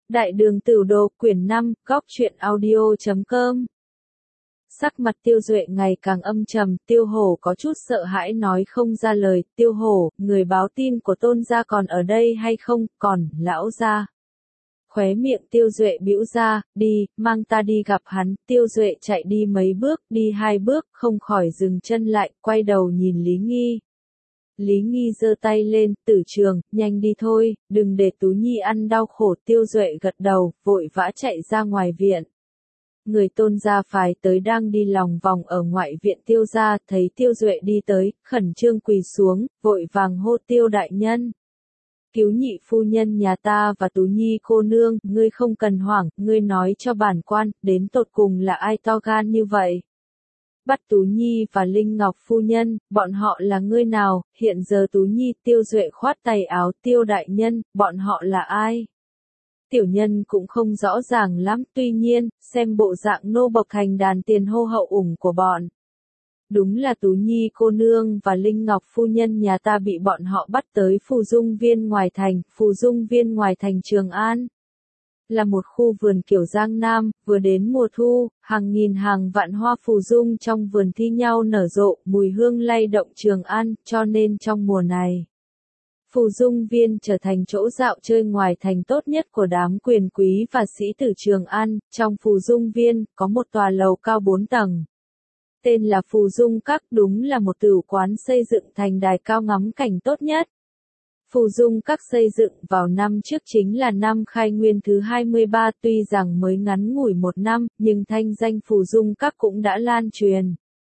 Đại đường Tửu Đồ, quyển 5, góc truyện audio.com. Sắc mặt Tiêu Duệ ngày càng âm trầm, Tiêu Hổ có chút sợ hãi nói không ra lời. Tiêu Hổ, người báo tin của Tôn gia còn ở đây hay không? Còn, lão gia. Khóe miệng Tiêu Duệ bĩu ra, đi, mang ta đi gặp hắn. Tiêu Duệ chạy đi mấy bước, đi 2 bước, không khỏi dừng chân lại, quay đầu nhìn Lý Nghi. Lý Nghi giơ tay lên, Tử Trường, nhanh đi thôi, đừng để Tú Nhi ăn đau khổ. Tiêu Duệ gật đầu, vội vã chạy ra ngoài viện. Người Tôn gia phái tới đang đi lòng vòng ở ngoại viện Tiêu gia, thấy Tiêu Duệ đi tới, khẩn trương quỳ xuống, vội vàng hô Tiêu đại nhân. Cứu nhị phu nhân nhà ta và Tú Nhi cô nương, ngươi không cần hoảng, ngươi nói cho bản quan, đến tột cùng là ai to gan như vậy? Bắt Tú Nhi và Linh Ngọc phu nhân, bọn họ là ngươi nào? Hiện giờ Tú Nhi. Tiêu Duệ khoát tay áo, Tiêu đại nhân, bọn họ là ai? Tiểu nhân cũng không rõ ràng lắm, tuy nhiên, xem bộ dạng nô bộc thành đàn tiền hô hậu ủng của bọn. Đúng là Tú Nhi cô nương và Linh Ngọc phu nhân nhà ta bị bọn họ bắt tới Phù Dung Viên ngoài thành. Phù Dung Viên ngoài thành Trường An là một khu vườn kiểu Giang Nam, vừa đến mùa thu, hàng nghìn hàng vạn hoa phù dung trong vườn thi nhau nở rộ, mùi hương lay động Trường An, cho nên trong mùa này, Phù Dung Viên trở thành chỗ dạo chơi ngoài thành tốt nhất của đám quyền quý và sĩ tử Trường An. Trong Phù Dung Viên, có một tòa lầu cao 4 tầng. Tên là Phù Dung Các, đúng là một tửu quán xây dựng thành đài cao ngắm cảnh tốt nhất. Phù Dung Các xây dựng vào năm trước chính là năm khai nguyên thứ 23, tuy rằng mới ngắn ngủi 1 năm, nhưng thanh danh Phù Dung Các cũng đã lan truyền.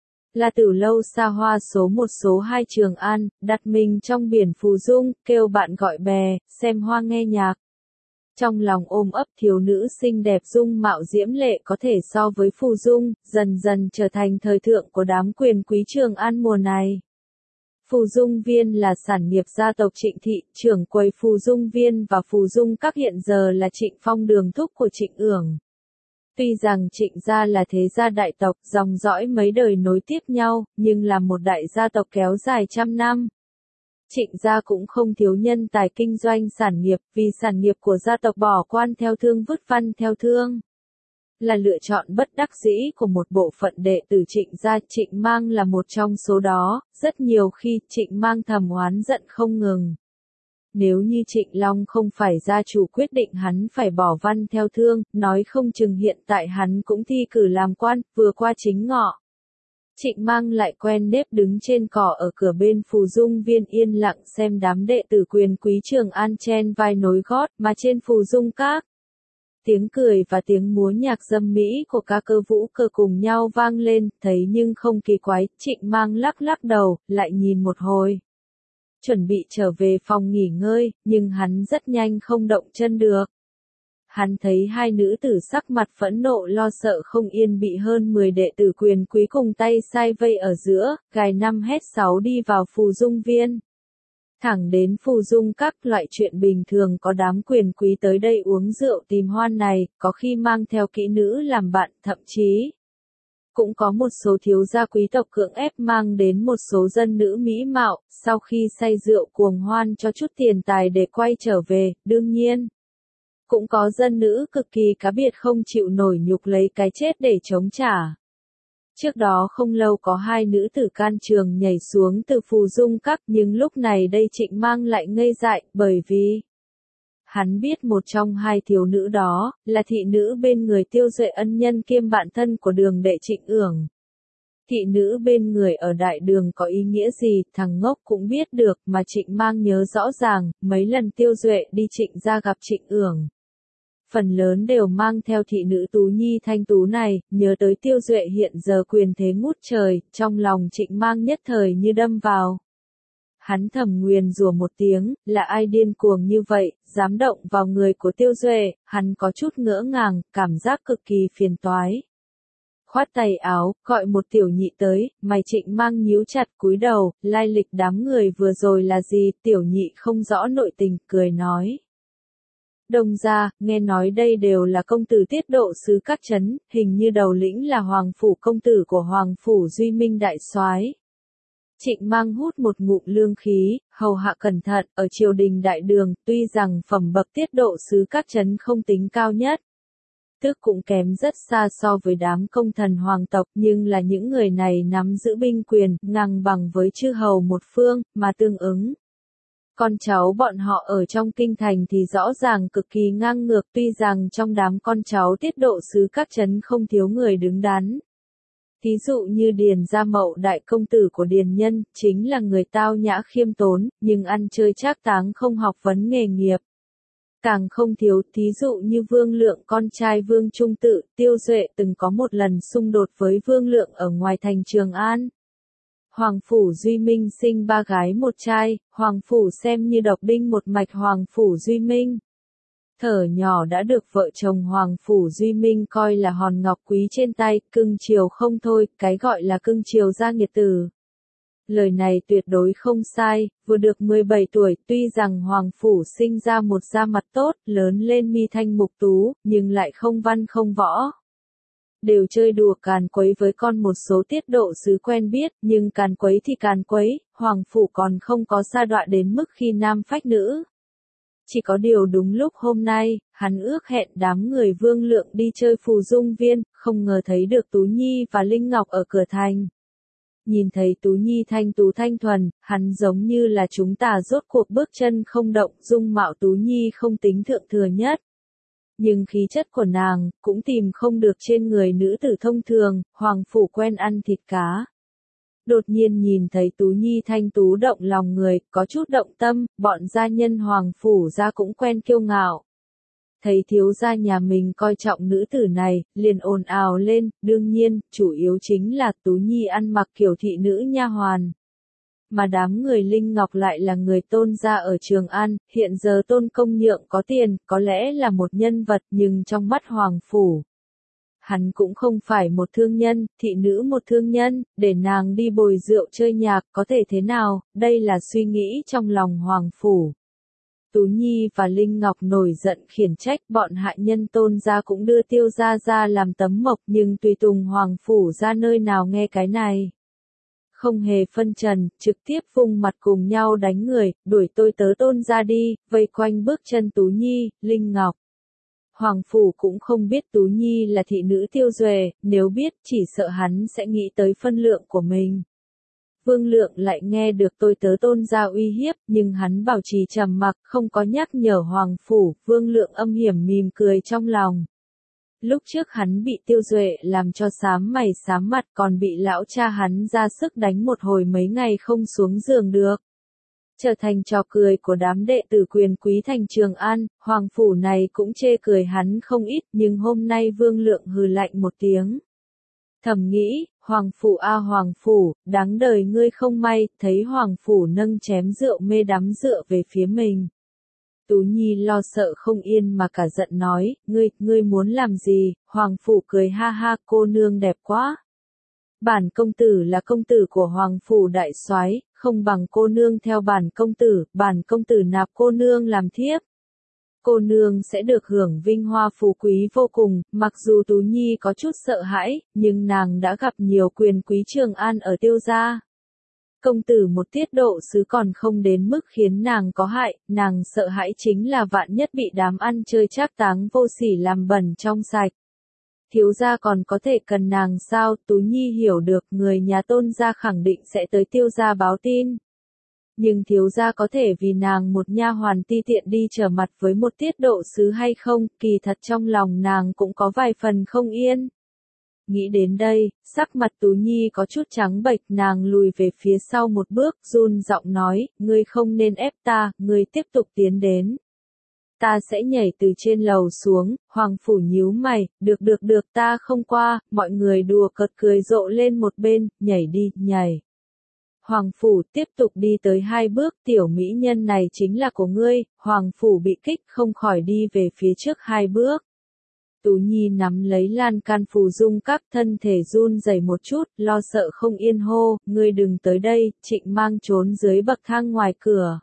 Là tử lâu xa hoa số 1 số 2 Trường An, đặt mình trong biển Phù Dung, kêu bạn gọi bè, xem hoa nghe nhạc. Trong lòng ôm ấp thiếu nữ xinh đẹp dung mạo diễm lệ có thể so với Phù Dung, dần dần trở thành thời thượng của đám quyền quý Trường An mùa này. Phù Dung Viên là sản nghiệp gia tộc Trịnh Thị, trưởng quầy Phù Dung Viên và Phù Dung Các hiện giờ là Trịnh Phong đường thúc của Trịnh Ưởng. Tuy rằng Trịnh gia là thế gia đại tộc, dòng dõi mấy đời nối tiếp nhau, nhưng là một đại gia tộc kéo dài trăm năm. Trịnh gia cũng không thiếu nhân tài kinh doanh sản nghiệp, vì sản nghiệp của gia tộc bỏ quan theo thương vứt văn theo thương. Là lựa chọn bất đắc dĩ của một bộ phận đệ tử Trịnh gia. Trịnh Mang là một trong số đó, rất nhiều khi Trịnh Mang thầm oán giận không ngừng. Nếu như Trịnh Long không phải gia chủ quyết định hắn phải bỏ văn theo thương, nói không chừng hiện tại hắn cũng thi cử làm quan, vừa qua chính ngọ. Trịnh Mang lại quen nếp đứng trên cỏ ở cửa bên Phù Dung Viên yên lặng xem đám đệ tử quyền quý Trường An chen vai nối gót, mà trên Phù Dung Các. Tiếng cười và tiếng múa nhạc dâm mỹ của ca cơ vũ cơ cùng nhau vang lên, thấy nhưng không kỳ quái. Trịnh Mang lắc lắc đầu, lại nhìn một hồi. Chuẩn bị trở về phòng nghỉ ngơi, nhưng hắn rất nhanh không động chân được. Hắn thấy hai nữ tử sắc mặt phẫn nộ lo sợ không yên bị hơn 10 đệ tử quyền quý cùng tay sai vây ở giữa, gài 5 hét 6 đi vào Phù Dung Viên. Thẳng đến Phù Dung Các, loại chuyện bình thường có đám quyền quý tới đây uống rượu tìm hoan này, có khi mang theo kỹ nữ làm bạn, thậm chí cũng có một số thiếu gia quý tộc cưỡng ép mang đến một số dân nữ mỹ mạo, sau khi say rượu cuồng hoan cho chút tiền tài để quay trở về. Đương nhiên, cũng có dân nữ cực kỳ cá biệt không chịu nổi nhục lấy cái chết để chống trả. Trước đó không lâu có 2 nữ tử can trường nhảy xuống từ Phù Dung Các, nhưng lúc này đây Trịnh Mang lại ngây dại, bởi vì hắn biết một trong 2 thiếu nữ đó, là thị nữ bên người Tiêu Duệ ân nhân kiêm bạn thân của đường đệ Trịnh Ưởng. Thị nữ bên người ở đại đường có ý nghĩa gì, thằng ngốc cũng biết được, mà Trịnh Mang nhớ rõ ràng, mấy lần Tiêu Duệ đi Trịnh gia gặp Trịnh Ưởng. Phần lớn đều mang theo thị nữ Tú Nhi thanh tú này, nhớ tới Tiêu Duệ hiện giờ quyền thế ngút trời, trong lòng Trịnh Mang nhất thời như đâm vào. Hắn thầm nguyền rủa một tiếng, là ai điên cuồng như vậy, dám động vào người của Tiêu Duệ. Hắn có chút ngỡ ngàng, cảm giác cực kỳ phiền toái. Khoát tay áo, gọi một tiểu nhị tới, mày Trịnh Mang nhíu chặt cúi đầu, lai lịch đám người vừa rồi là gì? Tiểu nhị không rõ nội tình, cười nói. Đông gia, nghe nói đây đều là công tử tiết độ sứ các trấn, hình như đầu lĩnh là Hoàng phủ công tử của Hoàng phủ Duy Minh đại soái. Trịnh Mang hút một ngụm lương khí, hầu hạ cẩn thận, ở triều đình đại đường, tuy rằng phẩm bậc tiết độ sứ các trấn không tính cao nhất, tức cũng kém rất xa so với đám công thần hoàng tộc, nhưng là những người này nắm giữ binh quyền, ngang bằng với chư hầu một phương, mà tương ứng. Con cháu bọn họ ở trong kinh thành thì rõ ràng cực kỳ ngang ngược, tuy rằng trong đám con cháu tiết độ sứ các trấn không thiếu người đứng đắn. Thí dụ như Điền Gia Mậu đại công tử của Điền Nhân, chính là người tao nhã khiêm tốn, nhưng ăn chơi trác táng không học vấn nghề nghiệp. Càng không thiếu, thí dụ như Vương Lượng con trai Vương Trung Tự, Tiêu Duệ từng có một lần xung đột với Vương Lượng ở ngoài thành Trường An. Hoàng Phủ Duy Minh sinh 3 gái một trai, Hoàng Phủ xem như độc đinh một mạch Hoàng Phủ Duy Minh. Thở nhỏ đã được vợ chồng Hoàng Phủ Duy Minh coi là hòn ngọc quý trên tay, cưng chiều không thôi, cái gọi là cưng chiều gia nghiệt tử. Lời này tuyệt đối không sai, vừa được 17 tuổi, tuy rằng Hoàng Phủ sinh ra một da mặt tốt, lớn lên mi thanh mục tú, nhưng lại không văn không võ. Đều chơi đùa càn quấy với con một số tiết độ sứ quen biết, nhưng càn quấy thì càn quấy, Hoàng Phủ còn không có sa đọa đến mức khi nam phách nữ. Chỉ có điều đúng lúc hôm nay, hắn ước hẹn đám người Vương Lượng đi chơi phù dung viên, không ngờ thấy được Tú Nhi và Linh Ngọc ở cửa thành. Nhìn thấy Tú Nhi thanh tú thanh thuần, hắn giống như là chúng ta rốt cuộc bước chân không động, dung mạo Tú Nhi không tính thượng thừa nhất. Nhưng khí chất của nàng, cũng tìm không được trên người nữ tử thông thường, Hoàng Phủ quen ăn thịt cá. Đột nhiên nhìn thấy Tú Nhi thanh tú động lòng người, có chút động tâm, bọn gia nhân Hoàng Phủ gia cũng quen kiêu ngạo. Thấy thiếu gia nhà mình coi trọng nữ tử này, liền ồn ào lên, đương nhiên, chủ yếu chính là Tú Nhi ăn mặc kiểu thị nữ nha hoàn. Mà đám người Linh Ngọc lại là người Tôn gia ở Trường An, hiện giờ Tôn Công Nhượng có tiền, có lẽ là một nhân vật, nhưng trong mắt Hoàng Phủ, hắn cũng không phải một thương nhân, thị nữ một thương nhân, để nàng đi bồi rượu chơi nhạc, có thể thế nào, đây là suy nghĩ trong lòng Hoàng Phủ. Tú Nhi và Linh Ngọc nổi giận khiển trách, bọn hạ nhân Tôn gia cũng đưa Tiêu gia ra làm tấm mộc, nhưng tùy tùng Hoàng Phủ ra nơi nào nghe cái này. Không hề phân trần, trực tiếp vung mặt cùng nhau đánh người, đuổi tôi tớ Tôn gia đi, vây quanh bước chân Tú Nhi, Linh Ngọc. Hoàng Phủ cũng không biết Tú Nhi là thị nữ Tiêu Duệ, nếu biết chỉ sợ hắn sẽ nghĩ tới phân lượng của mình. Vương Lượng lại nghe được tôi tớ Tôn gia uy hiếp, nhưng hắn bảo trì trầm mặc, không có nhắc nhở Hoàng Phủ, Vương Lượng âm hiểm mỉm cười trong lòng. Lúc trước hắn bị Tiêu Duệ làm cho xám mày xám mặt, còn bị lão cha hắn ra sức đánh một hồi mấy ngày không xuống giường được. Trở thành trò cười của đám đệ tử quyền quý thành Trường An, Hoàng Phủ này cũng chê cười hắn không ít, nhưng hôm nay Vương Lượng hừ lạnh một tiếng. Thầm nghĩ, Hoàng Phủ a Hoàng Phủ, đáng đời ngươi không may, thấy Hoàng Phủ nâng chém rượu mê đắm dựa về phía mình. Tú Nhi lo sợ không yên mà cả giận nói, ngươi muốn làm gì? Hoàng Phủ cười ha ha, cô nương đẹp quá. Bản công tử là công tử của Hoàng Phủ đại soái, không bằng cô nương theo bản công tử nạp cô nương làm thiếp. Cô nương sẽ được hưởng vinh hoa phú quý vô cùng, mặc dù Tú Nhi có chút sợ hãi, nhưng nàng đã gặp nhiều quyền quý Trường An ở Tiêu gia. Công tử một tiết độ sứ còn không đến mức khiến nàng có hại, nàng sợ hãi chính là vạn nhất bị đám ăn chơi trác táng vô sỉ làm bẩn trong sạch. Thiếu gia còn có thể cần nàng sao? Tú Nhi hiểu được người nhà Tôn gia khẳng định sẽ tới Tiêu gia báo tin. Nhưng thiếu gia có thể vì nàng một nha hoàn ti tiện đi trở mặt với một tiết độ sứ hay không? Kỳ thật trong lòng nàng cũng có vài phần không yên. Nghĩ đến đây, sắc mặt Tú Nhi có chút trắng bệch, nàng lùi về phía sau một bước, run giọng nói, ngươi không nên ép ta, ngươi tiếp tục tiến đến. Ta sẽ nhảy từ trên lầu xuống. Hoàng Phủ nhíu mày, được ta không qua, mọi người đùa cợt cười rộ lên một bên, nhảy đi, nhảy. Hoàng Phủ tiếp tục đi tới 2 bước, tiểu mỹ nhân này chính là của ngươi. Hoàng Phủ bị kích không khỏi đi về phía trước 2 bước. Tú Nhi nắm lấy lan can phù dung các, thân thể run rẩy một chút, lo sợ không yên hô, ngươi đừng tới đây. Trịnh Mang trốn dưới bậc thang ngoài cửa.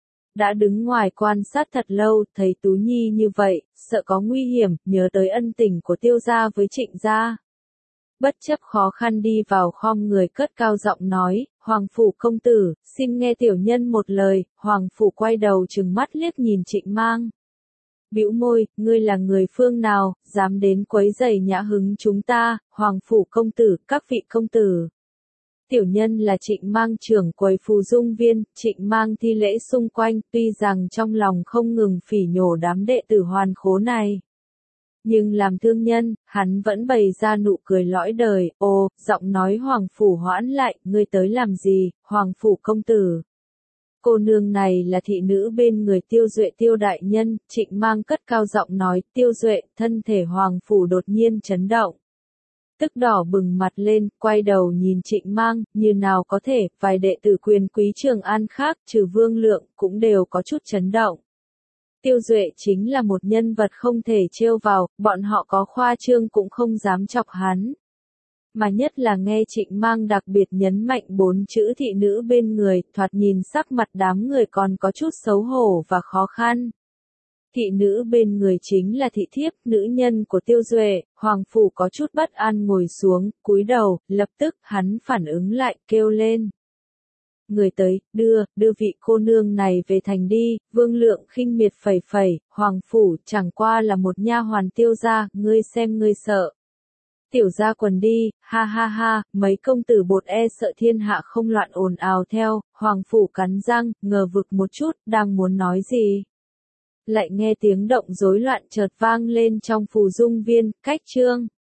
Đã đứng ngoài quan sát thật lâu, thấy Tú Nhi như vậy, sợ có nguy hiểm, nhớ tới ân tình của Tiêu gia với Trịnh gia. Bất chấp khó khăn đi vào khom người cất cao giọng nói, Hoàng Phủ công tử, xin nghe tiểu nhân một lời. Hoàng Phủ quay đầu trừng mắt liếc nhìn Trịnh Mang. Bĩu môi, ngươi là người phương nào, dám đến quấy rầy nhã hứng chúng ta. Hoàng Phủ công tử, các vị công tử. Tiểu nhân là Trịnh Mang, trưởng quầy Phù Dung Viên. Trịnh Mang thi lễ xung quanh, tuy rằng trong lòng không ngừng phỉ nhổ đám đệ tử hoàn khố này. Nhưng làm thương nhân, hắn vẫn bày ra nụ cười lõi đời. Ồ, giọng nói Hoàng Phủ hoãn lại, ngươi tới làm gì, Hoàng Phủ công tử. Cô nương này là thị nữ bên người Tiêu Duệ Tiêu đại nhân. Trịnh Mang cất cao giọng nói. Tiêu Duệ, thân thể Hoàng Phủ đột nhiên chấn động. Tức đỏ bừng mặt lên, quay đầu nhìn Trịnh Mang, như nào có thể, vài đệ tử quyền quý Trường An khác, trừ Vương Lượng, cũng đều có chút chấn động. Tiêu Duệ chính là một nhân vật không thể trêu vào, bọn họ có khoa trương cũng không dám chọc hắn. Mà nhất là nghe Trịnh Mang đặc biệt nhấn mạnh 4 chữ thị nữ bên người, thoạt nhìn sắc mặt đám người còn có chút xấu hổ và khó khăn. Thị nữ bên người chính là thị thiếp, nữ nhân của Tiêu Duệ. Hoàng Phủ có chút bất an ngồi xuống, cúi đầu, lập tức hắn phản ứng lại, kêu lên. Người tới, đưa vị cô nương này về thành đi. Vương Lượng khinh miệt phẩy phẩy, Hoàng Phủ chẳng qua là một nha hoàn Tiêu gia, ngươi xem ngươi sợ. Tiểu gia quần đi, ha ha ha, mấy công tử bột e sợ thiên hạ không loạn ồn ào theo. Hoàng Phủ cắn răng, ngờ vực một chút, đang muốn nói gì. Lại nghe tiếng động rối loạn chợt vang lên trong Phù Dung Viên. Cách chương